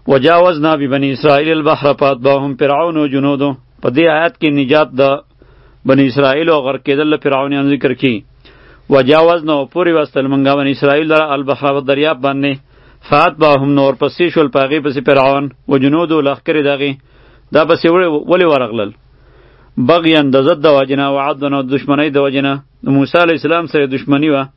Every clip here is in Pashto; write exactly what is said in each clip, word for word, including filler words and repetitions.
وجاوزنا ببني اسرائیل البحر فاتبعهم فرعون و جنودو. په دې آیات کې نجات د بنی اسرائیل او غرق کېدل فرعونیان ذکر کی. وجاوزنا پوری واستل منګه بنی اسرائیل در البحر و دریاب باندې فاتبعهم نور پسې شول پاغي پسې فرعون و جنودو لخر دغه دا پسې ولی ورغلل بغیان د زد د وجنه او عدن او دشمنی د وجنه موسی علی السلام سره دشمنی و.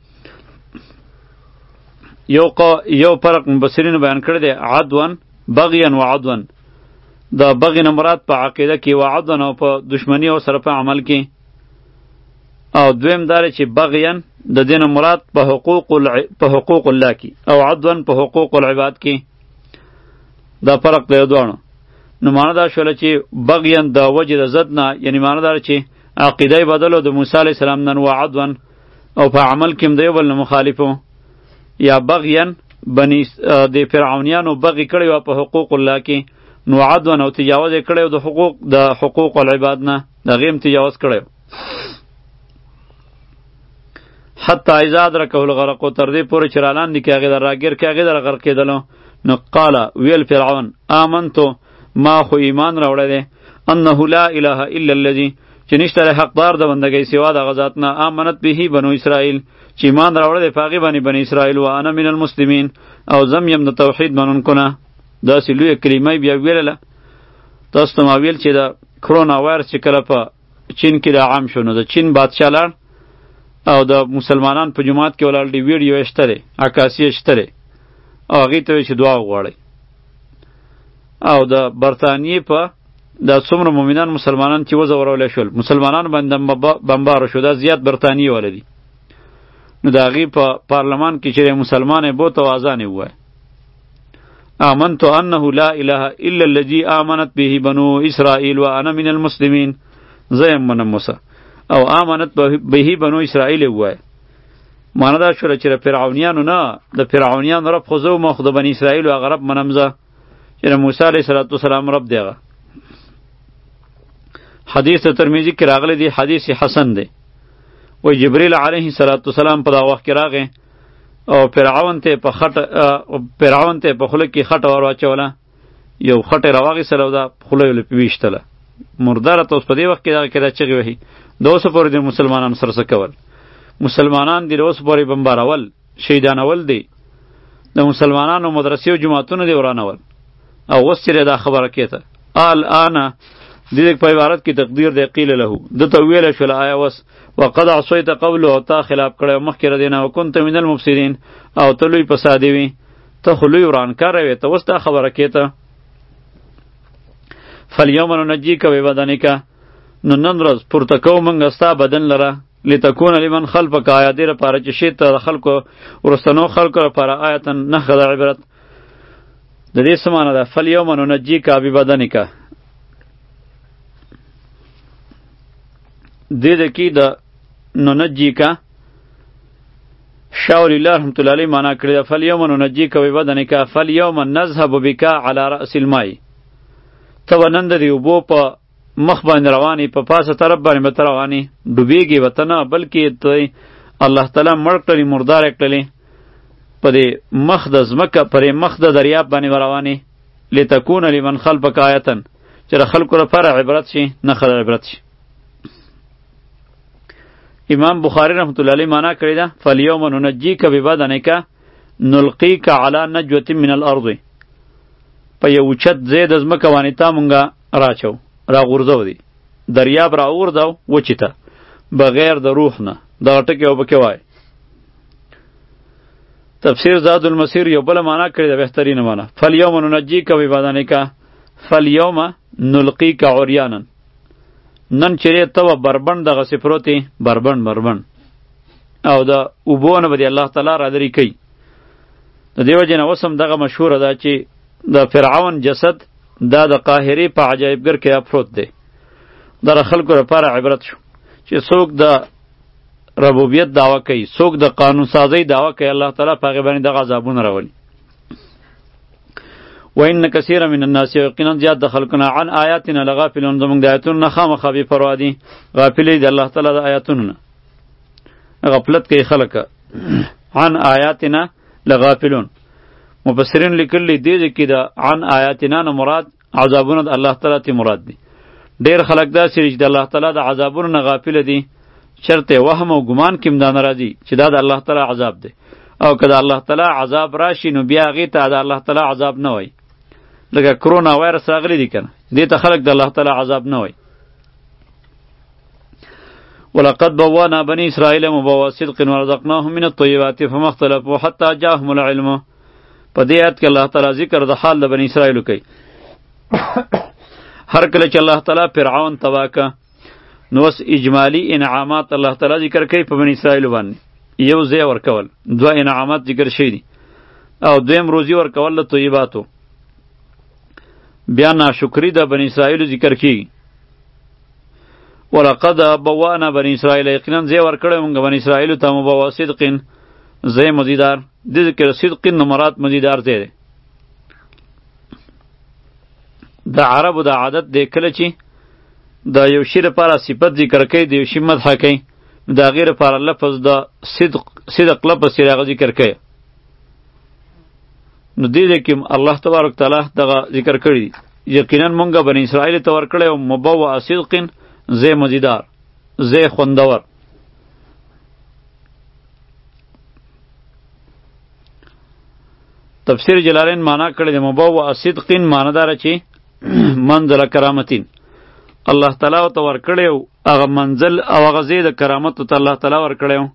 یو قا یو فرق مبصرین بیان کړی دی عدوان بغیان و عدوان. د بغی مراد په عقیده کې و عدن او په دشمنی او سره په عمل کې. او دویم دار چې بغیان د دین مراد په حقوق الع... په حقوق الله کې او عدوان په حقوق العباد کې. دا فرق دی دوانو. نو معنی دا شوله چې بغیان د وجه د زد نه یعنی معنی دا چې عقیده بدلو د موسی علی السلام نن و عدوان او په عمل کې دی بل مخالفو. یا بغیان بنی د فرعونیانو بغی کړی و په حقوق الله کې نو عدوان او تجاوز کړی د حقوق د حقوق العباد نه د غیم تجاوز کړی. حتی اذا ادرکه الغرق تر دې پورې چې رالان دي کې هغې در راګیر کې هغې در غرق کېدلو. نو قال ویل فرعون آمنتو ما خو ایمان راوړی دی انه لا اله الا الذي چې نشته حقدار د بندګۍ سوا د هغه ذات نه آمنت به بنو اسرائیل چې ایمان راوړی دی په هغې باندې بني اسرائیل و انا من المسلمین او زم یم د توحید منونکو نه. داسې لویه کلمه بیا ویلله. تاسو ته ما ویل چې د کرونا وایرس چې کله په چین کې د عام شو نو د چین بادشاه لاړ او د مسلمانان په جماعت کې ولاړ دی ویډیو شته دی عکاسي شته دی او هغې ته وایي چې دعا وغواړئ. او د برطانیې په د څومره مؤمنان مسلمانان چې وځورولی شول مسلمانان باندې بمبار شو دا زیات برطانیې والا دي. نو د هغې په پارلمان کې چې مسلمان یې بوت او اذان یې ووایه آمنت انه لا اله الا الذي آمنت به بنو اسرائیل و انا من المسلمین زیم منم موسی او آمنت به بنو اسرائیل ووایه. معنی دا شوله چې د فرعونیانو نه د فرعونیانو رب خو زه ما خو د بني اسرائیلو هغه رب منم زه چې د موسی علیه السلام رب دی هغه. حدیث ترمذی کې راغلی دی حدیث حسن دی. وی جبریل علیه السلام په دا وخت کې راغی او فرعون ته په خټه فرعون ته په خوله کې خټه ور واچوله یو خټه راواغېستله او دا خوله یې لپې ویشتله مرداره ته اوس په دې وخت کې دغه کې دا چغې وهي د اوسه پورې د مسلمانانو سره څه کول مسلمانان دي د اوسه پورې بمبارول شهیدانول دي د مسلمانانو مدرسې او جوماتونه دي ورانول او اوس چې دا خبره کېته الآن د دې په عبارت کې تقدیر دی قیل له دته ویله شوله آیا اوس وقد عصیت قبل او تا خلاف کړی مخکې ر دینه وکنت من المفسدین او ته لوی فسادي وي ته خو لوی ورانکاره وې ته اوس دا خبره کېته. فالیوم ننجیک ببدنک نو نن ورځ پورته کوو موږ ستا بدن لره لتکون لمن خلفک آیا دې لپاره چې شي ته د خلکو وروستنو خلکو لپاره آیتا نښه د عبرت. د دې څه معنی ده فالیوم ننجیک ببدنک دې د کې د ننجیک شاول الله رحمت الله علیه معنا کړی ده فالیوم ننجیک ببدنک فالیوم نذهب بک علی رأس الماء ته به نن د دې اوبو په مخ باندې روانې په پاسه طرف باندې به ته روانې ډوبېږې به ته نه بلکې ته الله تعالی مړ کړلې مردار یې کړلې په دې مخ د ځمکه پر مخ د دریاب باندې به روانې لتکون لمن خلفک آیتا چې د خلکو لپاره عبرت شي نښه د عبرت شي. امام بخاری رحمت الله علیه معنا کړی ده فالیوم ننجیک ببدنک نلقیک علی نجوة من الارض په یو اوچت ځای د ځمکه باندې تا مونږه راچو راغورځو دي دریاب راغورځو وچې ته بغیر د روح نه دغه ټکې او پکې وایي. تفسیر زاد المسیر یو بله معنا کړې ده بهترینه معنا فالیوم ننجیک ببدنک فالیوم نلقیک عریانا نن چیرې ته به بربند دغسې پروتې بربند بربند او د اوبو نه به دې الله تعالی رادرې کوي. د دې وجې نه اوس هم دغه مشهوره ده چې د فرعون جسد دا د قاهرې په عجایبګر کې پروت دی. دا د خلکو لپاره عبرت شو چې څوک د ربوبیت دعوه کوي څوک د قانون سازۍ دعوه کوي الله تعالی په هغې باندې دغه عذابونه راولي. و ان کثیر من الناس یقینا زیاد د خلقنا عن آیاتنا لغافلون زمونږ د آیاتونو نه خامخا بې پروا دي غافلې د الله تعالی د آیاتونو نه غفلت کوي خلک عن آیاتنا لغافلون مفسرین لیکلی دی کې د عن آیاتنا نه مراد عذابونه د الله تعالی ته مراد دي. ډیر خلک دا سری چې د الله تعالی د عذابونو نه غافل دي، چرته وهم او ګمان کې مدان راځي چې دا د الله تعالی عذاب دی، او کله الله تعالی عذاب راشي نو بیا هغې ته د الله تعالی عذاب نه وای. لکه کرونا وایرس راغلی دی کنه، دې ته خلک د الله تعالی عذاب نه وای. ولقد بوانا بني اسرائيل مبوا صدق ورزقناهم من الطيبات فما اختلفوا حتى جاءهم العلم. په دې آیت کې الله تعالی ذکر د حال د بني اسرائیل کوي. هر کله چې الله تعالی فرعون تباه که نو اوس اجمالی انعامات الله تعالی ذکر کوي په بني اسرائیل باندې. یو ځای ورکول، دوه انعامات ذکر شوي دي، او دویم روزي ورکول د طیباتو. بیا ناشکری د بني اسرائیل ذکر کیږي. ولقد بوانا بني اسرائیل، یقینا ځای ورکړی موږ بني اسرائیلو ته مبوا صدقین، ځای مزیدار. د ذکر صدقین نو مراد مزیدار ځای دی. د عربو د عادت دی کله چې د یو شي لپاره صفت ذکر کوي، د یو شي مدح کوي، نو د هغې لپاره لفظ د صدق صدق لفظ چې هغه ذکر کوي. نو دې ځای کې الله تبارک تعالی دغه ذکر کړي دي. یقینا مونږ بني اسرائیل ته ورکړی او مبوع صدقین، ځای مزیدار، ځای خوندور. تفسیر جلالین معنا کړی دی مبوع صدقین معنا داره چې منزل کرامتین، الله تعالی ته ورکړی او هغه منزل او هغه ځای د کرامتو ته الله تعالی ورکړی و،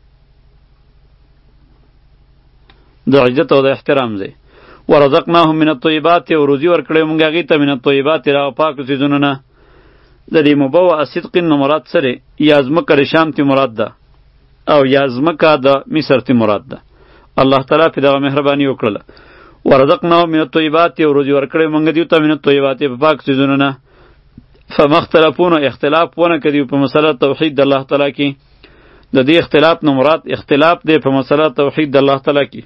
د عزت او د احترام ځای. ورزقناهم من الطیبات، او روزي ورکړی موږ هغې ته من الطیبات راغه پاکو څیزونو نه. د دې مبوع صدقین نه مراد سره یا ځمکه د شام تی مراد ده او یا ځمکه د مصر تی مراد ده. الله تعالی په دغه مهرباني وکړله. ورزقناهم من الطیبات، او روزي ورکړی موږ دیو ته من الطیبات په پاکو څیزونو نه. فما اختلافونه، اختلاف ونه کړي په مسله توحید د الله تعالی کې. د دې اختلاف نه مراد اختلاف دی په مسله توحید د الله تعالی کې.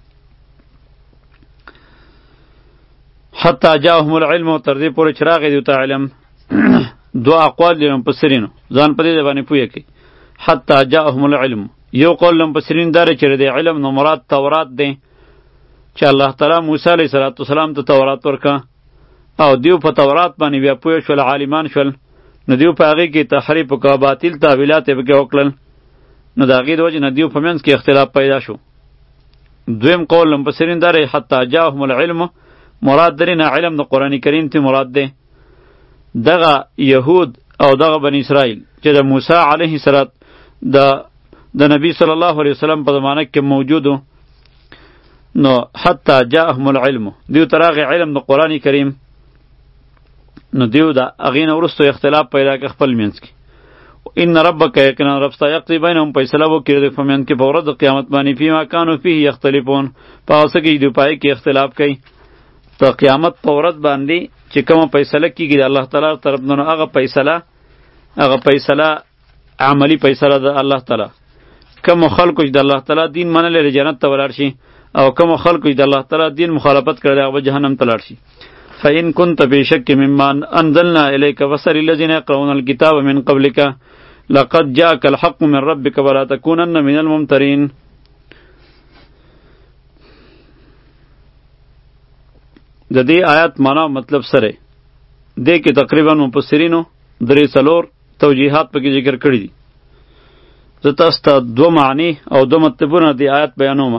حتی جاءهم العلم، تر دې پورې چې راغی دوی ته علم. دو اقوال دي مفسرینو، ځان په دې باندې پوهه کوي. حتی جاءهم العلم، یو قول مفسرین دا چې د علم نو مراد تورات دی، چې الله تعالی موسی علیه السلام ته تورات ورکا او دیو په تورات باندې بیا پوه شول، عالمان شول، نو دیو په هغې کې تحریف وکړه، باطل تاویلات یې پکې وکړل، نو د هغې د وجې نه دیو په منځ کې اختلاف پیدا شو. دویم قول مفسرین دا دی حتی جاءهم العلم مراد درې نه علم د قرآن کریم ته مراد دی. دغه یهود او دغه بنی اسرائیل چې د موسی علیه السلام د د نبی صلی الله علیه وسلم په زمانه کې موجودو، نو حتی جاءهم العلم، دیو ته راغی علم د قرآن کریم، نو دیو د هغې نه وروسته اختلاف پیدا کړ خپل منځ کې. ان ربک، یقینا رب ستا یقضي بینهم، فیصله وکړي دوی په منځ کې په ورځ د قیامت باندې، فیما کانوا فیه یختلفون، په هغه څه کې دوی پای کې اختلاف کوي. د قیامت په ورځ باندې چې کومه فیصله کیږي د الله تعالی طرف نه، هغه فیصله هغه فیصله عملی فیصله د الله تعالی. کوم خلکو چې د الله تعالی دین منلی د جنت ته ولاړ شي، او کوم خلکو چې د الله تعالی دین مخالفت کړی هغه به جهنم ته لاړ شي. فإن كنت في شك مما أنزلنا إليك فاسأل الذين يقرؤون الكتاب من قبلك لقد جاءك الحق من ربك ولا تكونن من الممترين. د دې آیات معنا مطلب سره دې کې تقریبا مفسرینو درې څلور توجیهات پکې ذکر کړي دي. زه تاسو ته دوه معنی او دوه مطلبونه د آیات بیانوم.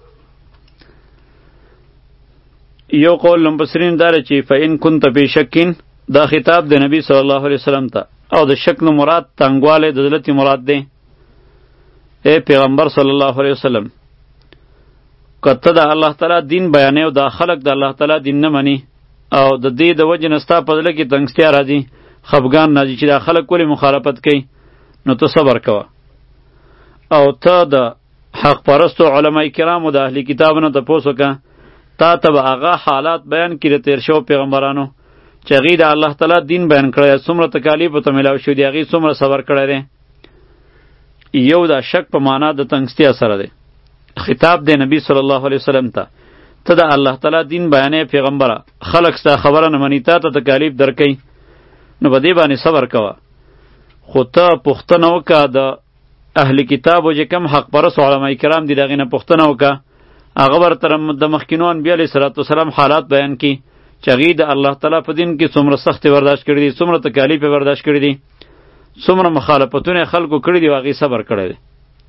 یو قول مفسرین دا چې فإن كنت في شک، دا خطاب د نبی صلی الله علیه وسلم ته، او د شک نو مراد تنګواله د ذلت مراد دی. اے پیغمبر صلی الله علیه وسلم، کته د الله تعالی دین بیانې او د خلق د الله تعالی دین نه مني، او د دې د وجه نستا په ځل کې تنګستیا راځي، خفګان راځي چې د خلق ولې مخالفت کوي، نو ته صبر کوه. او ته د حق پرستو علماء کرامو د اهلی کتابونو تپوس وکړه، تا ته به هغه حالات بیان کړي د تیر شو پیغمبرانو چې هغې د الله تعالی دین بیان کړی، څومره تکالیف ورته میلاو شوي دي، هغې څومره صبر کړی دی. یو دا شک په معنا د تنګستیا سره دی. خطاب دی نبی صلی الله علیه وسلم ته، ته د الله تعالی دین بیانې پیغمبره، خلق ستا خبره نه مني، تا ته تکالیف درکوي، نو په دې باندې صبر کوه. خو ته پوښتنه وکړه د اهل کتابو چې کوم حق پرست علما کرام دي د هغې نه پوښتنه وکړه، هغه ورته د مخکینو انبیاء علیه صلوات والسلام حالات بیان کی چې هغوی د الله تعالی په دین کې څومره سختې برداشت کړي دي، څومره تکالیف یې برداشت کړي دي، څومره مخالفتونه یې خلکو کړي دي او هغې صبر کړی دی.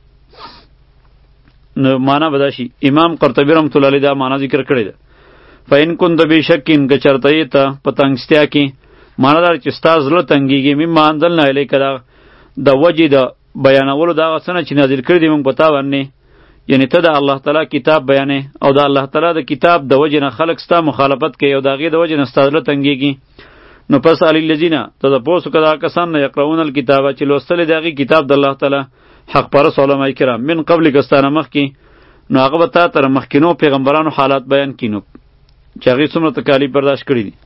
نو معنا به دا شي، امام قرطبي رحمت الله علیه دا معنا ذکر کړې ده. فإن كنت بشک که چرته یې ته په تنګستیا کې، معنا دا چې ستا زړه تنګېږي مما انزلنا الیک دا د وجې د بیانولو د هغه څه نه چې نازل کړي دي موږ په تا باندې، یعنی ته د الله تعالی کتاب بیانې او د الله تعالی د کتاب د وجې نه خلک ستا مخالفت کوي او د هغې د وجې نه ستا زړه تنګېږي. نو پس علی الذین ته تپوس وکړه دا کسان نه یقرؤون الکتابه چې لوستلی د هغې کتاب د الله تعالی حق پرست علما کرام من قبل کستانه مخکې، نو هغه به تا تر مخکینو پیغمبرانو حالات بیان کینو چې هغې څومره تکالیف برداشت کړي دي.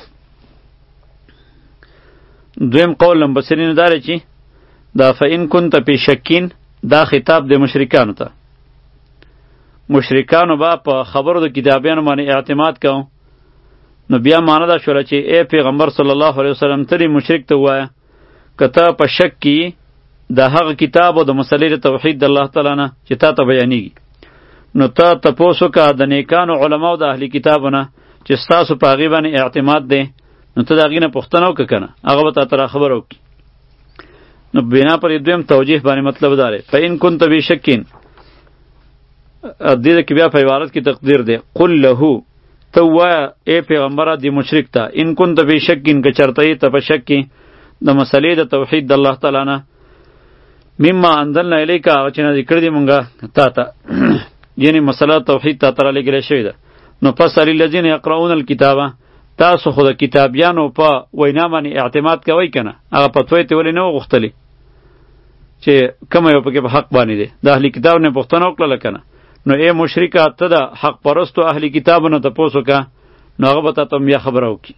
دویم قول لمبسرینو دا دی چې دا فإن كنت فی شکین دا خطاب د مشرکانو ته. مشرکانو به په خبرو د کتابیانو باندې اعتماد کوو، نو بیا معنا دا شوله چې ای پیغمبر صلی الله علیه وسلم ته دې مشرک ته ووایه که ته په شک کې د هغه کتاب او د مسلې د توحید د الله تعالی نه چې تا ته بیانېږي، نو ته تپوس وکړه د نیکانو علماو د اهلي کتابو نه چې ستاسو په هغې باندې اعتماد دی، نو ته د هغې نه پوښتنه وکړه که نه، هغه به تا ته راخبره وکړي. نو بنا پر دویم توجیه باندې مطلب دا دی فإن كنت بشکین، دې کې بیا په عبارت کې تقدیر دی قل له ته ووایه ای پیغمبره دې مشرک ته ان كنت بشکین که چرته یې ته په شک کې د مسلې د توحید د الله تعالی نه مما انزلنا الیک هغه چې نازل کړي دي مونږه تا ته یعنی مسله توحید تا ته رالیږلی شوې ده. نو پس علی الذین یقرؤون الکتابه، تاسو خو د کتابیانو په وینا باندې اعتماد کوئ که نه، هغه فتوی ترې ولې نه وغوښتلې چې کومه یو پکې په حق باندې دی، د اهلي کتاب نه پوښتنه وکړله که نه. نو ای مشرکه ته د حق پرستو اهلي کتابو نه تپوس وکړه، نو هغه به تا ته بیا خبره وکړي.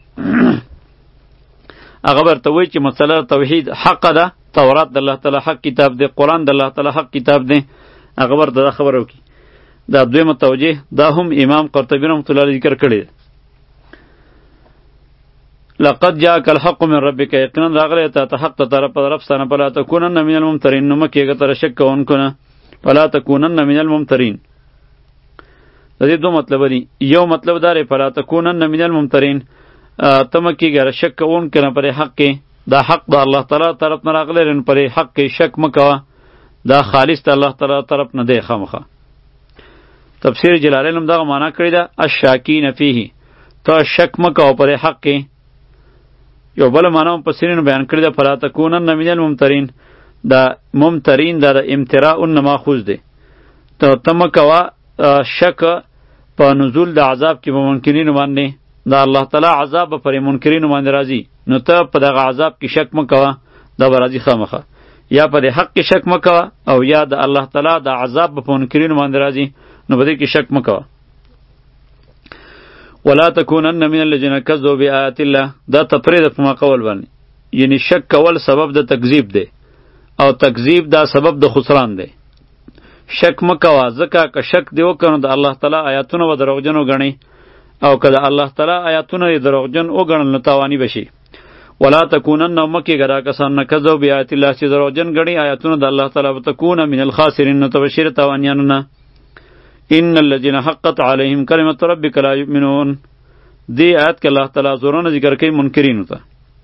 هغه به ورته وایي چې مسله توحید حقه ده، تورات د الله تعالی حق کتاب دی، قرآن د الله تعالی حق کتاب دی، هغه به ورته دا خبره وکړي. دا دویمه توجیه دا هم امام قرطبي رحمت الله علیه ذکر کړی دی. لقد جاءك الحق من ربك، یقینا راغلی ته ته حق ته طرف طرف ستانه، فلا تکونن من الممترین، نو مه کېږه ته د شک کوونکو نه، فلا تکونن من الممترین. د دې دو مطلب دي، یو مطلب دا دی فلا تکونن من الممترین، ته مه کېږه شک کوونکو نه پرې حق کې، دا حق د الله تعالی طرف نه راغلی دی، نو پرې حق کې شک مه کوه، دا خالص د الله تعالی طرف نه دی خامخا. تفسیر جلالین هم دغه معنا کړې ده الشاکین فیه، ته شک مه کوه پرې حق کې. یو بل معنا هم مفسرینو بیان کړې ده فلا تکونن من الممترین، دا ممترین دا د امتراء نه ماخوذ دی، ته ته مه کوه شک په نزول د عذاب کې به منکرینو باندې، د الله تعالی عذاب به پرې منکرینو باندې راځي، نو ته په دغه عذاب کې شک مه کوه، دا به راځي خامخا. یا په دې حق کې شک مه کوه او یا د الله تعالی د عذاب به په منکرینو باندې راځي، نو په دې کې شک مه کوه. ولا تکونن من الذین کذبوا بآیات الله، دا تفرید په ما قول باندې، یعنی شک کول سبب د تکذیب دی او تکذیب دا سبب د خسران دی. شک مه کوه، ځکه که شک دی وکړو د الله تعالی آیاتونه به دروغجن وګڼئ، او که د الله تعالی آیاتونه یې دروغجن وګڼل نو تاواني به شي. ولا تکونن مه کېږه دا کسان نه کذبوا بآیات الله چې دروغجن ګڼي آیاتونه د الله تعالی، وتکونه من الخاسرین، نو ته به شي د تاوانیانو نه. ان الذين حقت عليهم كلمه ربك لا يؤمنون، دی آیت کې الله تعالی زورونه ذکر کوي منکرینو ته.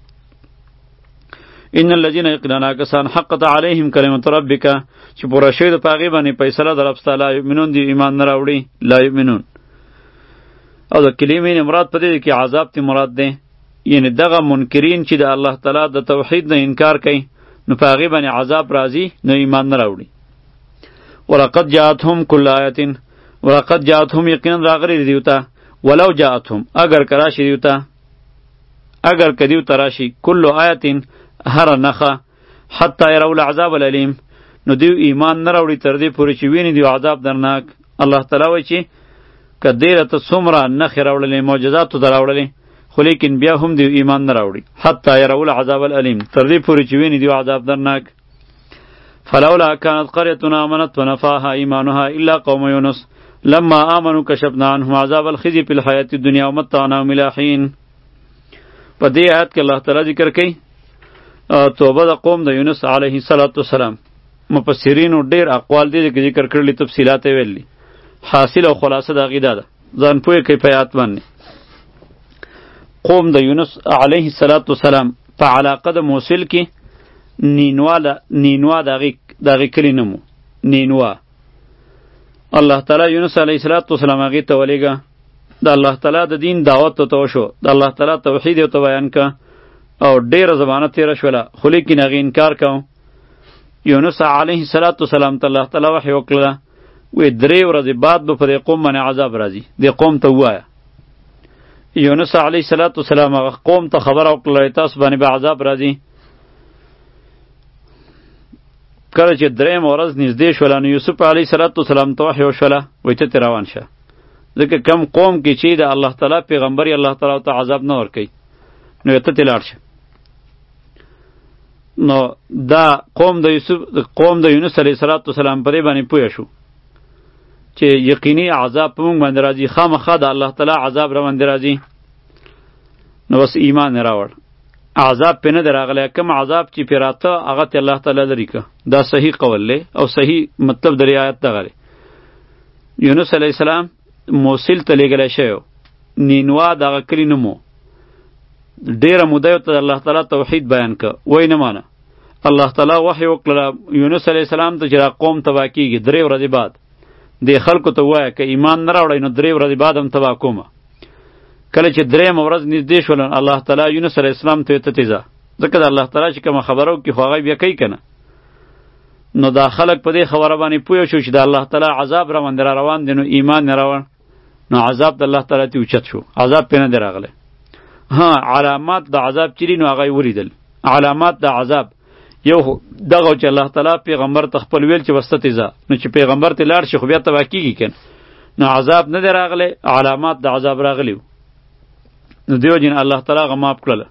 ان الذين يقولون کسان حقت عليهم كلمه ربك چې پوره شوی د پاغي باندې فیصله در رب تعالی یؤمنون دی ایمان نه راوړي، لا یؤمنون. او د کلمې مراد پدې کې عذاب تی مراد دی، یعنی دغه منکرین چې د الله تعالی د توحید نه انکار کوي نو پاغي باندې عذاب راځي، نو ایمان نه راوړي. ولقد جاءتهم كل آیه، ولقد جاءتهم یقینا راغلی دیوتا، ولو جاءتهم اگر کراشی دیوتا، اگر کدیو تراشی کل آیتین هر نخه حتی یروا العذاب الالم، نو دیو ایمان نه راوړي تر دې پورې چې ویني دیو عذاب درناک. الله تعالی وایي چې که ډېره ته څومره نښې راوړلې معجزاتو ته راوړلې، خو لیکن بیا هم دیو ایمان نه راوړي. حتی یروا العذاب الالم، تر دې پورې چې ویني دیو عذاب درناک. فلولا كانت قرية آمنت ونفعها إيمانها إلا قوم يونس لما آمنوا كشفنا عنهم عذاب الخزي في الحياة الدنيا ومتعناهم إلى حين. په دې آیت کې الله تعالی ذکر کوي توبه د قوم د یونس علیه السلام. مفسرینو ډېر اقوال دي چې ذکر کړلي، تفصیلات یې ویلي. حاصل او خلاصه د هغې دا ده ځان پوه کوي په آیات باندې. قوم د یونس علیه السلام په علاقه د موصل کې نینوا نینوا د هغې کلي نه مو نینوا. الله تعالی یونس علیه السلام هغې ته ولیږه، د الله تعالی د دین دعوت ته وشو، د الله تعالی توحید یې ورته بیان که او ډېره زمانه تېره شوله، خو لیکن هغې انکار کو. یونس علیه السلام ته الله تعالی وحی وکړله، وی درې ورځې بعد به په دې قوم باندې عذاب راځي، دې قوم ته ووایه. یونس علیه السلام هغه قوم ته خبره وکړله تاسو باندې به عذاب راځي. کله چې درېیمه ورځ نږدې شوله نو یوسف علیه السلام ته وحی وشوله، وایي ته ترې روان شه، ځکه کم قوم کې چې د الله تعالی پیغمبر الله تعالی ته عذاب نه ورکوي نو ته ترې لاړ شه. نو دا قوم د یوسف قوم د یونس علیه السلام په دې باندې پوه شو چې یقیني عذاب په موږ باندې راځي، خامخا د الله تعالی عذاب را باندې راځي. نو بس ایمان یې راوړ، عذاب پې نه دی راغلی، کوم عذاب چې پې راته هغه ته الله تعالی لرې که. دا صحیح قول دی او صحیح مطلب د آیت دغه دی. یونس علیه السلام موصل ته لېږلی شوی، نینوا دغه کلي نه مو. ډېره موده یې ورته د الله تعالی توحید بیان که، وایي نه مانه. الله تعالی وحی وکړله یونس علیه السلام ته چې دا قوم تباه کېږي درې ورځې بعد. دې خلکو ته ووایه که ایمان نه راوړئ نو درې ورځې بعد هم تباه کومه. کله چې درېیمه ورځ نږدې شوله الله تعالی یونس علیه السلام ته ته تیزه، ځکه د الله تعالی چې کومه خبره وکړي خو هغه بیا کوي که نه. نو دا خلک په دې خبره باندې پوه شو چې د الله تعالی عذاب را باندې را روان دی، نو ایمان یې راوړ، نو عذاب د الله تعالی ته اوچت شو، عذاب پې نه دی راغلی. ها علامات د عذاب چې دي نو هغه یې ولیدل. علامات د عذاب یو دغه چې الله تعالی پیغمبر ته خپل ویل چې بسته تیزه، نو چې پیغمبر ته لاړ شي خو بیا تباه کېږي که نو عذاب نه دی راغلی، علامات د عذاب راغلي. نو دیو جن الله تعالی هغه معاف کړله.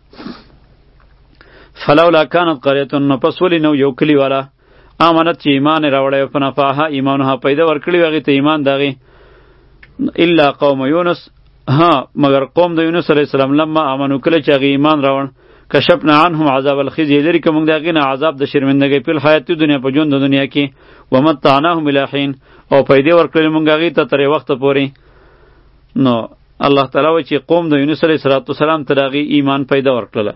فلولا کانت قریة، نو پس ولې نو یو کلي والا امانت چې ایمان یې راوړی و فنفعها ایمانها پیدا ورکړي و هغې ته ایمان د هغې الا قوم یونس، ها مگر قوم د یونس علیه السلام لما آمنو کله چې هغې ایمان راوړ کشفنا عنهم عذاب الخزي، لرې که موږ د هغې نه عذاب د شرمندګۍ په الحیاتي دنیا په ژوند د دنیا کې، ومتعناهم الی حین او پیدا ورکړلې موږ هغې ته تر وخته پورې. نو الله تعالی وایي چې قوم د یونس علیه السلام ته د هغې ایمان پیدا ورکړله.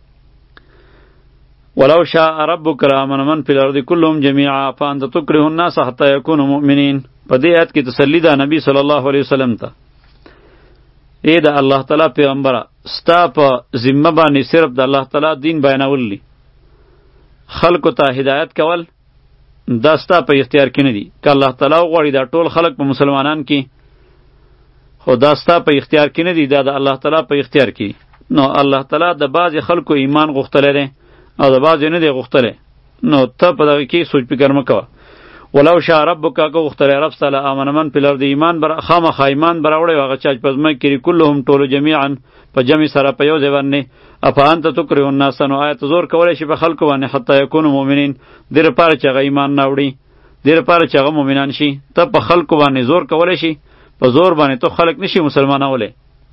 ولو شاء ربک لآمن من فی الارض کلهم جمیعا فانت تکره الناس حتی یکونوا مؤمنین. په دې آیت کې تسلی ده نبی صلی الله علیه وسلم ته، ای د الله تعالی پیغمبره ستا په ذمه باندې صرف د الله تعالی دین بیانول دي، خلکو ته هدایت کول دا ستا په اختیار کې نه دي. که الله تعالی وغواړي دا ټول خلک په مسلمانان کې، خو دا ستا په اختیار کې نه دي، دا د الله تعالی په اختیار کې. نو الله تعالی د بعضې خلکو ایمان غوښتلی دی او د بعضې نه دی غوښتلی، نو ته په دغه کې سوچ فکر مه کوه. ولو شاء ربک که غوښتلی رب ستا لآمن من فی الارض ایمان بر خامخا ایمان به راوړی هغه چا چې په ځمکه کې کلهم ټولو جمیعا په جمع سره په یو ځای باندې. افانت تکره الناس، نو آیا ته زور کولی شي په خلکو باندې حتی یکونو مؤمنین، دې لپاره چې هغه ایمان نه وړي، دې لپاره چې هغه مؤمنان شي. ته په خلکو باندې زور کولی شي، په زور باندې ته خلک نشي مسلمانولی،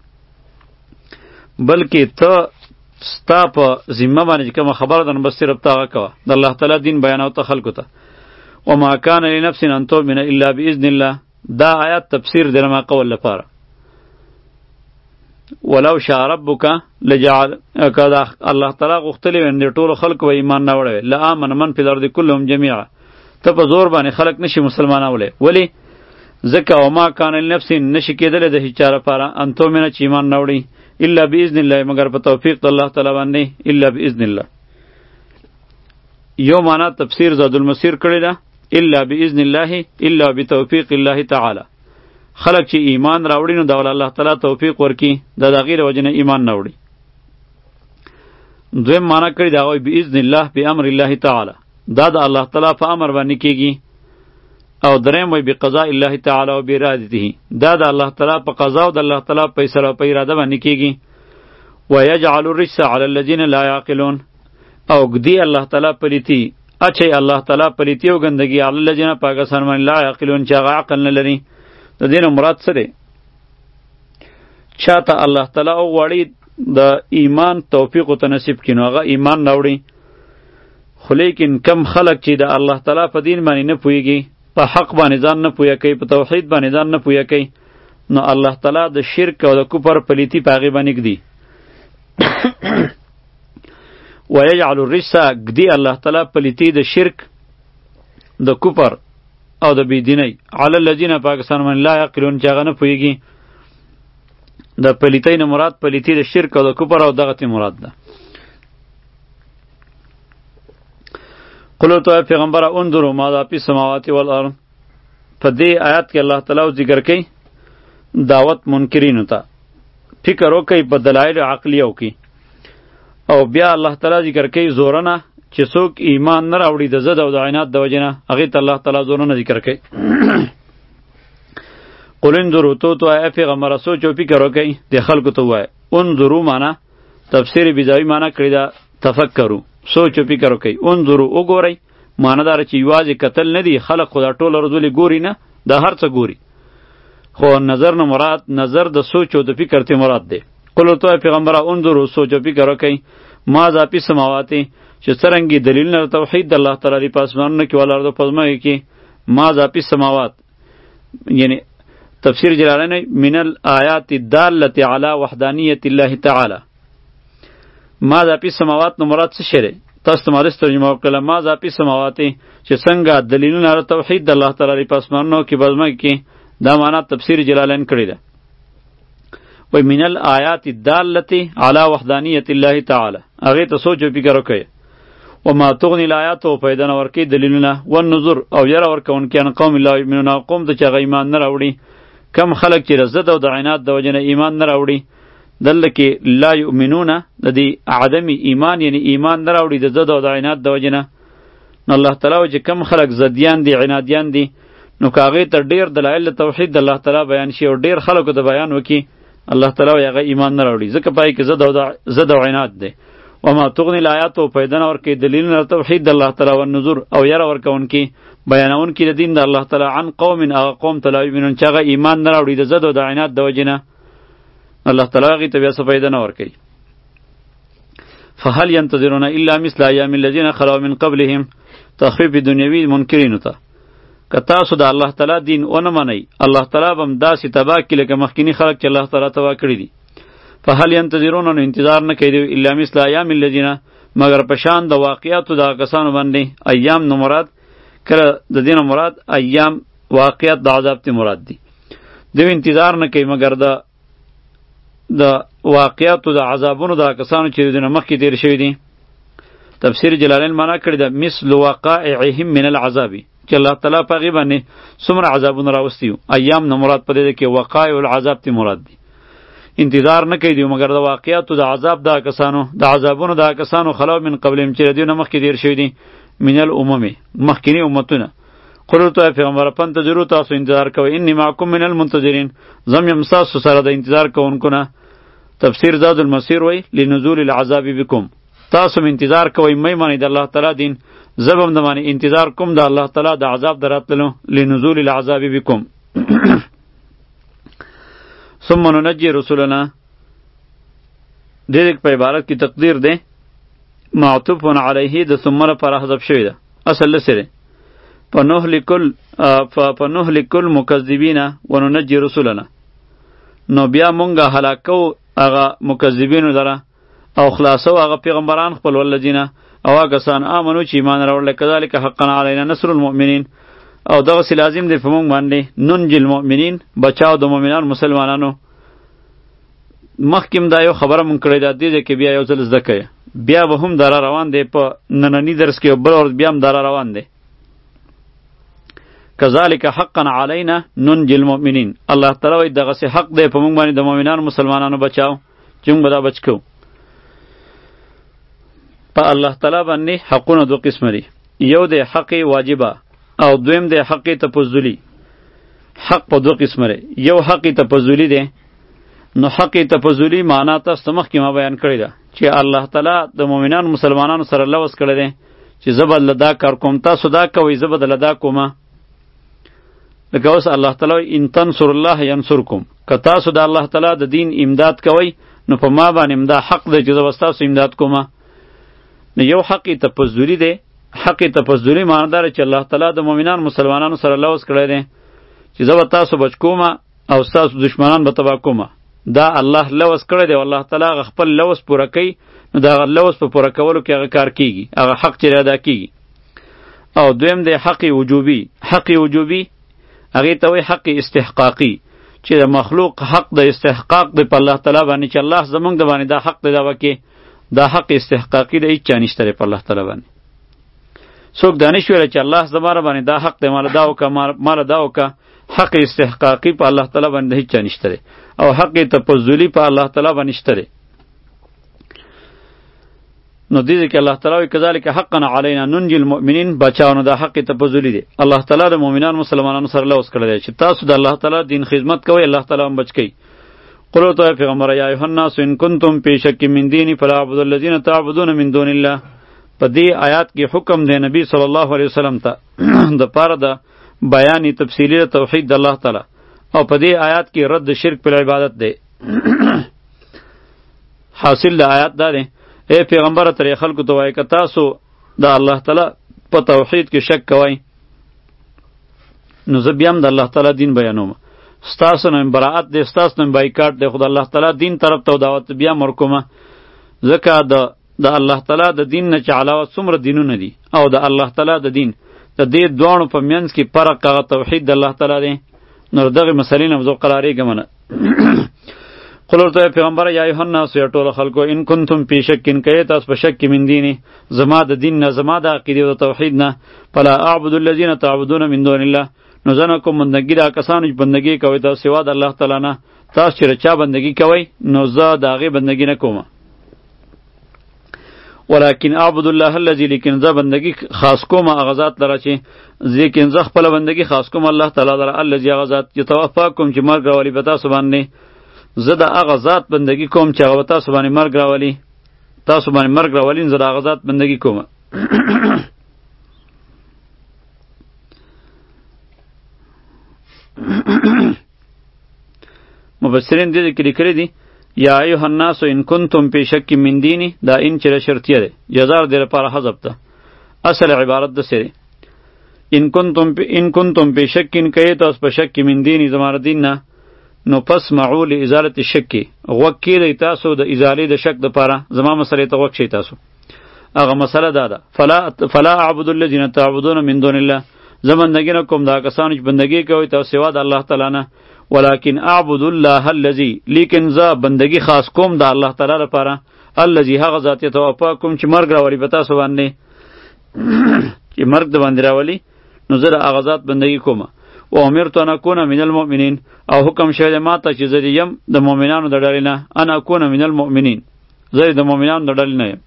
بلکې ته ستا په ذمه باندې چې کومه خبره ده نو بس صرف ته هغه کوه، د الله تعالی دین بیانوه ته خلکو ته. وما کان لنفس ان تؤمن الا باذن الله، دا آیات تفسیر دی ما قول لپاره. ولو شاء ربک لجعل، کدا الله تعالی غوښتلی وي د ټولو خلکو به ایمان نه وړی لآمن من فی الارض کلهم جمیعا، ته په زور باندې خلک نشي مسلمانولی. ولی؟ ځکه وما کان لنفس نشي کېدلی د هیچ چا لپاره ان تؤمن چې ایمان نه وړي الا باذن الله، مگر په توفیق د الله تعالی باندې، الا باذن الله. یو معنا تفسیر زاد المسیر کړی ده الا باذن الله الا بتوفیق الله تعالی، خلق چې ایمان راوړي نو دا الله تعالی توفیق ورکي، دا د غیر وجنه ایمان نه وړي. دویم معنا کړی دا وای باذن الله بامر الله تعالی، دا د الله تعالی په امر باندې کیږي. او دریم وای بقضاء الله تعالی او برادته، دا د الله تعالی په قضا او د الله تعالی په فیصله او په اراده باندې کیږي. ويجعل الرجس على الذين لا يعقلون، او گدی الله تعالی پلیتی اچھے الله تعالی پلیتی او گندگی علی الذین پاکستان من لا یعقلون، چې هغه عقل نه لري. د دې نه مراد څه دی؟ چاته الله تعالی او غواړي د ایمان توفیق او تنصیب کړي نو هغه ایمان راوړي. خو لیکن کم خلق چې د الله تعالی په دین باندې نه پوهیږي په حق باندې ځان نه پوهه کوي، په توحید باندې ځان نه پوهه کوي، نو الله تعالی د شرک او د کفر پلیتی په هغې باندې ږدي. ویجعل الرجس ږدي الله تعالی پلیتی د شرک، د کفر او د بېدینۍ علی الذین پاکستان باندې لا یعقلون چې هغه نه پوهېږي. د پلیتۍ نه مراد پلیتی د شرک او د کفر او دغه مراد ده. قل تو پیغمبر انظروا ماذا فی السماوات والارض. په دې آیات کې الله تعالی ذکر کوي دعوت منکرینو ته، فکر وکړئ په دلایل عقلیه وکړي، او بیا الله تعالی ذکر کوي زورنه چې څوک ایمان نه راوړي د ضد او د عناد د وجې نه، هغې ته الله تعالی زورنه ذکر کوي. قل انظروا تو تو ای پیغمبره سوچ او فکر وکړئ، د خلکو ته ووایه. انظروا معنا تفسیر بیضاوي معنا کړې ده تفکرو، سوچ او فکر وکړئ. انظروا وګورئ معنا داره چې یوازې کتل نه دي، خلق خو دا ټوله ورځ ولې ګوري نه، دا هر څه ګوري، خو نظر نه مراد نظر د سوچ او د فکر ته مراد دی. قل تو پیغمبره انظروا سوچ او فکر وکړئ ماذا فی السماوات چې څرنګې دلیلونه د توحید د الله تعالی دی په اسمانونو کې والارضو په ځمکه کې. ماذا فی السماوات یعنی تفسیر جلالین من الآیات الدالة علی وحدانیت الله تعالی. ماذا فی السماوات نو مراد څه شی دی؟ تاسو ته مارس ترجمه وکړه ماذا فی السماوات چې څنګه دلیلونه د توحید د الله تعالی دی په اسمانونو کې په ځمکه کې، دا معنا تفسیر جلالین کړی ده. وی من الآیات الدالة علی وحدانیت الله تعالی، هغې ته سوچ او فکر وکړئ. وما تغنی الآیات او پیدا نه ورکوي دلیلونه، والنذر او یره ورکوونکي عن قوم لا یؤمنون، قوم ته چې هغه ایمان نه راوړي. کم خلک چې د ضد او د عناد د وجې نه ایمان نه راوړي، دلته کې لا یؤمنون د دې عدم ایمان یعنی ایمان نه راوړي د ضد او د عناد د وجې نه. نو الله تعالی وایي چې کم خلک ضدیان دي عنادیان دي، نو که هغې ته ډېر دلایل د توحید د الله تعالی بیان شي او ډېر خلکو ته بیان وکړي، الله تعالی وایي هغه ایمان نه راوړي، ځکه پای کې ضد او ضد او عناد دی. وما تغنی الآیات او پیدا نه ورکوي دلیلونه د توحید د الله تعالی والنذر او یره ورکوونکي بیانونکي د دین د الله تعالی عن قوم هغه قوم ته لا یؤمنون چې هغه ایمان نه راوړي د ضد او د عناد د وجې نه، الله تعالی هغې ته بیا څه فایده نه ورکوي. فهل ینتظرون الا مثل ایام الذین خلوا من قبلهم. تخفیف دنیوي منکرینو ته، که تاسو د الله تعالی دین ونه منئ، الله تعالی به هم داسې تباه کړي لکه مخکیني خلک چې الله تعالی تباه کړي دي. فهل ینتظرون نو انتظار نه کوي الا مثل ایام الذین مگر په شان د واقعاتو د کسانو باندې. ایام نو مراد کله د دین مراد ایام واقعات د عذاب ته مراد دي. دوی انتظار نه کوي مگر د د واقعاتو د عذابونو د کسانو چې د مخکې تیر شوي دي. تفسیر جلالین معنا کړی ده مثل وقائعهم من العذاب، چې الله تعالی په هغې باندې څومره عذابونه راوستي وو. ایام نه مراد په دې کې وقایع العذاب ته مراد دي. انتظار نه کوي مگر د واقعاتو د عذاب د کسانو د عذابونو د کسانو خلو من قبلهم چې دوی نه مخکې تیر شوي دي، من الامم مخکینی امتونه. قل تو پیغمبر پنتظروا تاسو انتظار کوئ انی معکم من المنتظرین، زم یم ستاسو سره د انتظار کوونکو نه. تفسیر زاد المسیر وی لنزول العذاب بكم، تاسو انتظار کوئ مې معنی د الله تعالی دین، زبم د معنی انتظار کوم د الله تعالی د عذاب دراتلو لنزول العذاب بكم. ثم ننجي رسولنا، دې په عبارت کې تقدیر ده معطوف علیه د ثم لپاره حذف شوی ده، اصل لسره فنهلكل فنهلكل مکذبین وننجي رسولنا. نو بیا مونږه هلاکو هغه مکذبینو دره او خلاصو هغه پیغمبران خپل ولذین او هغه کسان آمنو چې ایمان راوړل، کذالک حقا علینا نصر المؤمنین. او دغه سی لازم دی په مونږ باندې ننجي المؤمنین، بچاو د مؤمنان مسلمانانو. مخکیم دا یو خبره مونږ کړې ده، دې کې بیا یو ځل زده کړئ، بیا به هم داره روان دی په نننی درس کې، بل ورځ بیا هم داره روان دی. کذالک حقا علینا ننجي المؤمنین، الله تعالی وایي دغسې حق دی په مونږ باندې د مؤمنانو مسلمانانو بچاو، چې مونږ به دا بچ کوو. په الله تعالی باندې حقونه دو قسمه دي، یو دی حق واجبه او دویم دی حق تفضلی. حق په دو قسمه دی، یو حق تفضلی دی. نو حق تفضلی معنا تاسو ته مخکې ما بیان کړی ده چې الله تعالی د مؤمنانو مسلمانانو سره لوس کړی دی چې زه به دا کار کوم، تاسو دا کوئ زه به دله دا کومه. لکه اوس الله تعالی ان تنصر الله ینصرکم، که تاسو د الله تعالی د دین امداد کوئ نو په ما باندې دا حق دی چې زه به ستاسو امداد کومه. نو یو حق تفضلی دی حق تفضلی معنی دار چې الله تعالی د مؤمنان مسلمانانو سره لوس کړی دی چې زه به تاسو بچ کوم او تاسو دشمنان به تباه کوم. دا الله لوس کړی دی او الله تعالی هغه خپل لوس پوره کوي، نو دا هغه لوس په پوره کولو کې هغه کار کیږي، هغه حق چې ادا کیږي. او دویم دی حق وجوبی. حق وجوبی هغې ته وایي حق استحقاقي، چې د مخلوق حق د استحقاق دی په الله تعالی باندې، چې الله زمونږ د باندې دا حق دی دا وکړي. دا حق استحقاقي دی، هیچ چا نشته دی په الله تعالی باندې. څوک دا نشي ویلی چې الله زما باندې دا حق دی، ماله دا وکړه ماله دا وکړه. حق استحقاقي په الله تعالی باندې هیچ چا نشته دی، او حق تفضلی په الله تعالی باندې نشته دی. نو دې کې الله تعالی کذالک حقا علینا ننجی المؤمنین، بچاونو دا حق تفضلی دی. الله تعالی د مؤمنان مسلمانانو سره لوس کړی دی چې تاسو د الله تعالی دین خدمت کوئ، الله تعالی هم بچ کوي. قل تو پیغمبر یا ایها الناس ان کنتم فی شک من دینی فلا اعبدوا الذین تعبدون من دون الله. په دې آیات کې حکم دی نبی صلی الله علیه وسلم ته د پاره د بیان تفصیلی توحید د الله تعالی، او په دې آیات کې رد شرک پر عبادت دی. حاصل د آیات دا دی اے پیغمبر ترې خلکو ته وایي که تاسو د الله تعالی په توحید کې شک کوئ نو زه بیا هم د الله تعالی دین بیانوم، ستاسو نه براعت دی، ستاسو نه بایکاټ دی، خو د الله تعالی دین طرف ته دعوت بیا مرکومه. ځکه د د الله تعالی د دین نه چې علاوه څومره دینونه دي او د الله تعالی د دین د دې دواړو په منځ کې فرق هغه توحید د الله تعالی دی. نو دغه مسلې نه زه قراریږم نه. قل ورته پیغمبر یا ایها الناس یا ټول خلکو ان کنتم فی شک که تاسو په شک من دینی زما د دین نه، زما د عقیدې او توحید نه، فلا اعبد الذین تعبدون من دون الله، نو زه نه کوم بندګي د کسانو چې بندګي کوي تاسو سوا د الله تعالی نه. تاسو چې چا بندګي کوئ نو زه د هغې بندګي نه کوم. ولکن اعبد الله الذی، لیکن زه بندگی خاص کوم هغه ذات لره چې لیکن زه خپل بندگی خاص کوم الله تعالی لره الذی هغه ذات یتوفاکم چې مرګ راولي په تاسو باندې. زه د هغه ذات بندگی کوم چې هغه تاسو باندې مرګ راولي، تاسو باندې مرګ راولي، زه د هغه ذات بندگی کوم. مفسرین دې کې لیکلي دي یا ایها الناس ان کنتم فی شک من دینی، دا ان چې شرطیه ده، جزار دې لپاره حذف ده. اصل عبارت ده سره ان کنتم ان کنتم فی شک که تاسو په شک من دینی زماره دین نه، نو پس معو لازاله الشک، وکې دی تاسو د ازالې د شک لپاره زما مسلې ته وک شي تاسو. هغه مسله دا ده فلا فلا اعبد الذین تعبدون من دون الله، زمندګی نه کوم دا کسان چې بندګی کوي تاسو سوا د الله تعالی نه، ولکن اعبد الله الذی، لیکن زه بندگی خاص کوم د الله تعالی لپاره، الذی هغه ذات یتوفاکم چې مرګ راولي په تاسو باندې، چې مرګ د باندې راولي نو زه د هغه ذات بندگی کوم. و امرت ان اکون من المؤمنین، او حکم شوی ما ته چې زه یم د مؤمنانو د ډلې نه، انا اکون من المؤمنین، زه د مؤمنانو د ډلې نه یم.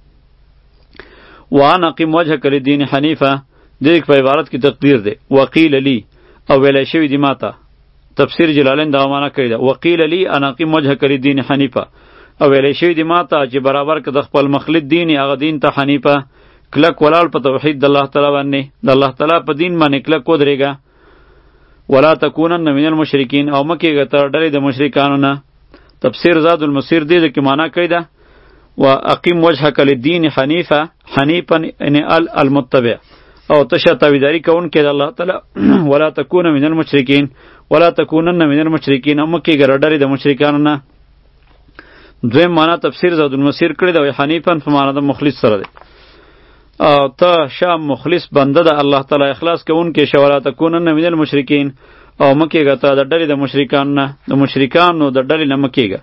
وانا اقیم وجهک للدین حنیفه، دې په عبارت کې تقدیر دی وقیل لی، او ویلی شوی دی ما ته. تفسیر جلالین دا معنا کړی دا وقیل لی ان اقیم وجهک للدین حنیفه، او ویلی شوی دی ما ته چې برابر که د خپل مخلص دین هغه دین ته حنیفه، کلک ولاړ په توحید د الله تعالی باندې، د الله تعالی په دین باندې کلک ودرېږه. ولا تکونن من المشرکین، او مکه تر ډلې د مشرکانو نه. تفسیر زاد المسیر دې کې معنا کړی دا و اقیم وجهک للدین حنیفه، حنیفا یعنی المتبع، او تشه تابعداري کوونکی د الله تعالی. ولا تکون من المشرکین، ولا تکونن من المشرکین، او مکه ګرډری د مشرکانو نه. دویم معنا تفسیر زاد المسیر کړی دا حنیفا په معنا د مخلص سره دی، او ته شام مخلص بنده د الله تعالی اخلاص کوونکی شې. ولا تکونن من المشرکین، او مکه ګټه د ډلې د مشرکانو نه، د مشرکانو د ډلې نه مکیږه.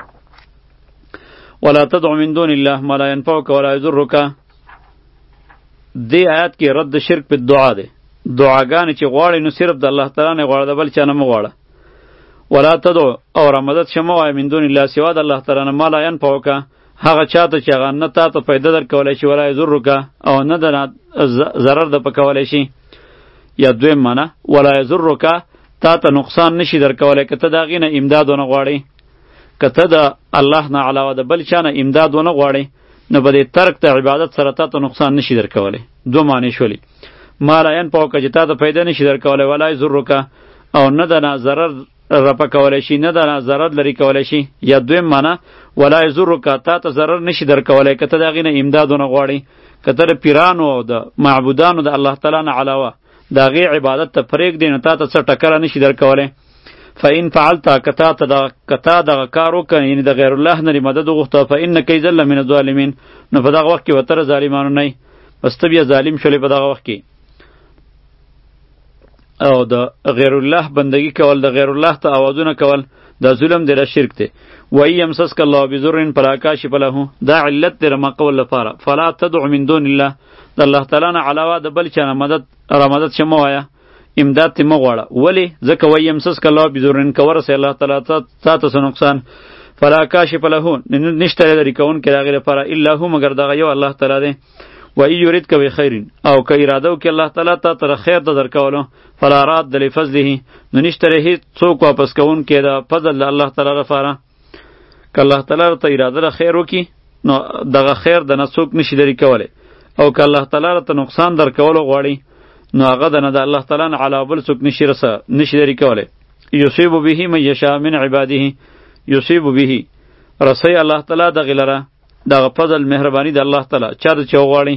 ولا تدع من دون الله ما لا ينفعك ولا يضرك، دی آیات کې رد شرک په دعا دی. دعاګانې چې غواړې نو صرف د الله تعالی نه غواړه، د بل چا نه مه غواړه. ولا تدعو، او را مدد شه مه وایه من دون الله سوا د الله تعالی نه، ما لا ينفعک، هغه چاته چې هغه نه تا ته فایده در کولی شي، ولا یضرک، او نه د ضرر در په کولی شي. یا دویم معنا ولا یضرک، تا ته نقصان نشي در کولی که ته د هغې نه امداد ونه غواړې، که ته د الله نه علاوه د بل چا نه امداد ونه غواړې نو په دې ترک د عبادت سره تا ته نقصان نشي در کولی. دو معنی شولې، ما لا ینفعک چې تا ته فایده نشي در کولی، ولا یضرک، او نه د ضرر رپا کولی شي، نه د ضرر لري کولی شي. یا دویم معنا ولا یضرک، تا ته ضرر نشي در کولی که ته د هغې نه امداد ونه غواړې، که ته د پیرانو او د معبودانو د الله تعالی نه علاوه د هغې عبادت ته پرېږدې نو تا ته څه ټکره نشي در کولی. فإن فعلت کتا ته دغه کتا دغه کار وکړه، یعنې د غیر الله نه مدد وغوښته، فإنک اذا لمن الظالمین، نو په دغه وخت کې به ته ظالمانو نه یې، بس ته بیا ظالم شولې په دغه وخت کې. او د غیر الله بندگی کول، د غیر الله ته آوازونه کول، دا ظلم دی، دا شرک دی. وإن یمسسک الله بضر فلا کاشف له، دا علت دی رما قول لپاره. فلا تدع من دون الله، د الله تعالی نه علاوه د بل چا نه مدد را مدد شه مه وایه، امداد ته مه غواړه. ولې؟ ځکه وإن یمسسک الله بضر، که ورسې الله تعالی تا ته څه نقصان، فلا کاشف له، نشته لرې کوونکی د هغې لپاره الا هو، مګر دغه یو الله تعالی دی. وإن یردک بخیر، او که اراده وکړي الله تعالی تا ته خیر د درکولو، فلا راد لفضله، نو نشته هیڅ څوک واپس کوونکی د فضل د الله تعالی لپاره. که الله تعالی ته اراده د خیر وکړي نو دغه خیر د نه څوک نشي لرې کولی، او که الله تعالی ته نقصان درکولو غواړي نو هغه د نه د الله تعالی نه علاوه بل څوک نشي رسه نشي لرې کولی. یصیب به من یشاء من عباده، یصیب به رسی الله تعالی دغې لره دغه فضل مهرباني د الله تعالی چا ته چې وغواړي.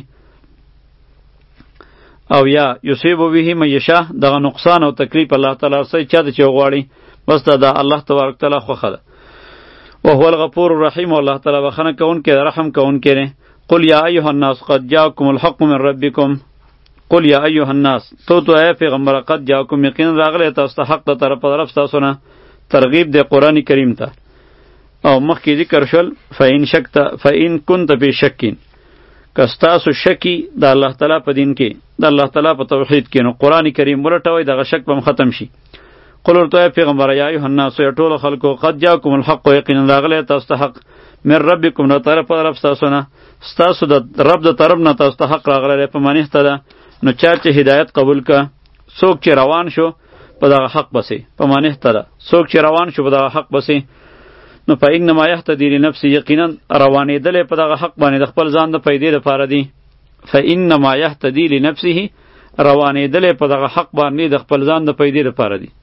او یا یصیب به من یشاء، دغه نقصان او تکلیف الله تعالی رسی چا ته چې وغواړي، بس دا د الله تبارک تعالی خوښه ده. وهو الغفور الرحیم، الله تعالی بخښنه کوونکی دی، رحم کوونکی دی. قل یا ایها الناس قد جاءکم الحق من ربکم، قل یا ایها الناس، تو تو ای پیغمبر، قد جاءکم، یقینا راغلی تاسو ته حق د طرف طرف تاسو نه، ترغیب دی قرآن کریم ته. او مخکې ذکر شول فإن شکت فإن كنت فی شکین، که ستاسو شکی د الله تعالی په دین کې، د الله تعالی په توحید کې، نو قرآن کریم ولټوئ، دغه شک به ختم شي. قل ورته ای پیغمبر یا ایها الناس، ای ټولو خلکو، قد جاءکم الحق، یقینا راغلی تاسو ته حق، من ربکم، د طرف طرف تاسو نه، ستاسو د رب د طرف نه تاسو ته حق راغلی په معنی ته. نو چا چې هدایت قبول کا، څوک چې روان شو په دغه حق بسې، په معنی ته څوک چې روان شو په دغه حق بسې، نو فإنما یهتدی لنفسه، یقینا روانېدلې په دغه حق باندې د خپل ځان د پیدې لپاره دی. فإنما یهتدی لنفسه، روانېدلې په دغه حق باندې د خپل ځان د پیدې لپاره دی.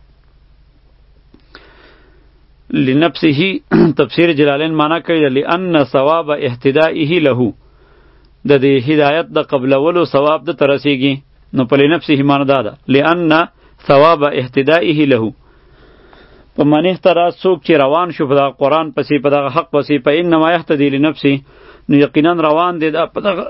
لنفسه تفسیر جلالین معنا کوي لأن ثواب اهتدائه له، د دې هدایت د قبلولو ثواب د ترسیږي، نو په لنفسه معنا دا ده لأن ثواب اهتدائه له، په معنی تر څوک چې روان شو په دغه قرآن پسې، په دغه حق پسې، فإنما یهتدی لنفسه، نو یقینا روان دی په دغه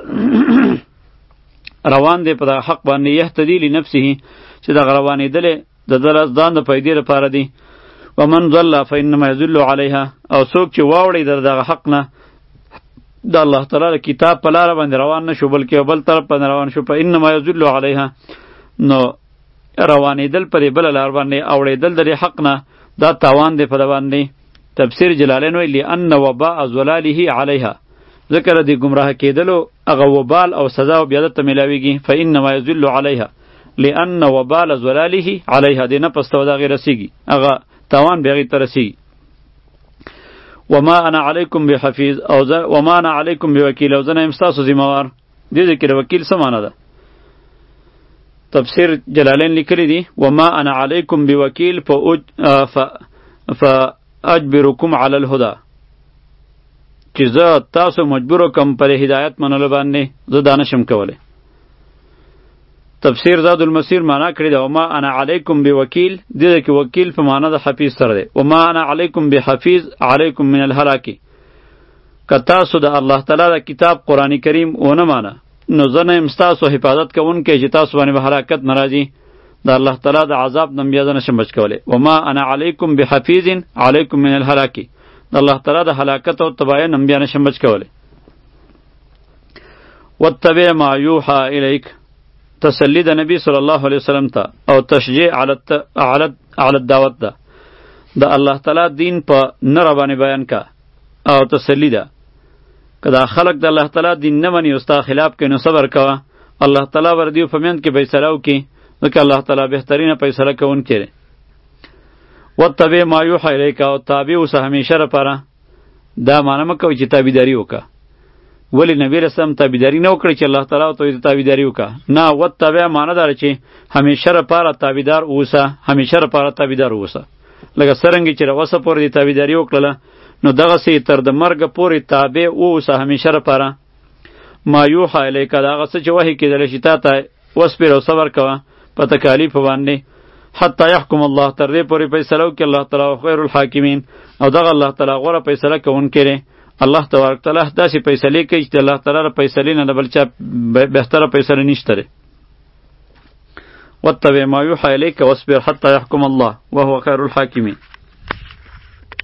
روان دی په دغه حق باندې، یهتدی لنفسه، چې دغه روانېدلې د ده ځان د پیدې لپاره دی. ومن ضل فإنما يضل عليها، او څوک چې واوړي د دغه حق نه، د الله تعالی کتاب په لاره باندې روان نه شو بلکې بل طرف باندې روان شو، فإنما يضل عليها، نو روانېدل په دې بله لار باندې، اوړېدل د دې حق نه، دا تاوان دی په ده باندې. تفسیر جلالین وایي لأن وباء ضلاله علیها، ذکر د ګمراه کېدلو هغه وبال او سزا او بیا دته میلاویږي. فإنما يضل عليها لأن وبال ضلاله علیها، دې نه پسته د هغې رسیږي، هغه تاوان بیا هغې ته رسیږي. وما انا علیکم بحفیظ، او وما انا علیکم بوکیل، او زه نه یم ستاسو ذمهوار. دې ځای کې د وکیل څه معنی ده؟ تفسیر جلالین لیکلی دی وما انا علیکم بوکیل فاجبرکم علی الهدى، چې زه تاسو مجبور کوم پر هدایت منلو باندې، زه دا نشم کولی. تفسیر زاد المسیر معنا کړی دا وما انا علیکم بوکیل، دې کې وکیل په معنا د حفیظ سره دی. وما انا علیکم بحفیظ علیکم من الهلاک، که تاسو د الله تعالی د کتاب قرآن کریم ونه مانه، نو زه نه یم ستاسو حفاظت کوونکی چې تاسو باندې به هلاکت نه راځي، د الله تعالی د عذاب نه بیا زه نشم بچ کولی. وما انا علیکم بحفیظ علیکم من الهلاک، د الله تعالی د هلاکت او تباهی نه بیا نشم بچ کولی. واتبع ما یوحى الیک، تسلی د نبی صلی الله علیه وسلم ته، او تشجیع علی علی الدعوت ده، د الله تعالی دین په نره باندې بیان کا، او تسلی ده که دا خلق د الله تعالی دین نه مني او ستا خلاف کوي، نو صبر کوه، الله تعالی ور دیو په میند کې فیصله وکړي، ځکه الله تعالی بهترینه فیصله کوونکی دی. واتبع ما یوحى الیک، او تابع اوسه همیشه لپاره، دا معنی مه کوئ چې تابعداري وکړه. ولی نبی رسول تابعداري نه وکړي چې الله تعالی ته تابعداري وکړه، نه، واتبع معنی داره چې همیشه لپاره تابعدار اوسه، همیشه لپاره تابعدار اوسه. لکه څرنګه چې وسه پورې د تابعداري وکړله نو دغسې تر د مرګه پورې تابع واوسه همیشه لپاره. ما یوحی الیک دا هغه څه چې وحی کېدلی شي تا ته واصبر او صبر کوه په تکالیفو باندې حتی یحکم الله تر دې پورې فیصله وکړي الله تعالی خیر الحاکمین او دغه الله تعالی غوره فیصله کوونکی دی. الله تبارک تعالی داسې فیصلې کوي چې الله تعالی ر فیصلې نه بل چا بهتره فیصله نشته دی. واتبع ما یوحی الیک واصبر حتی یحکم الله وهو خیر الحاکمین.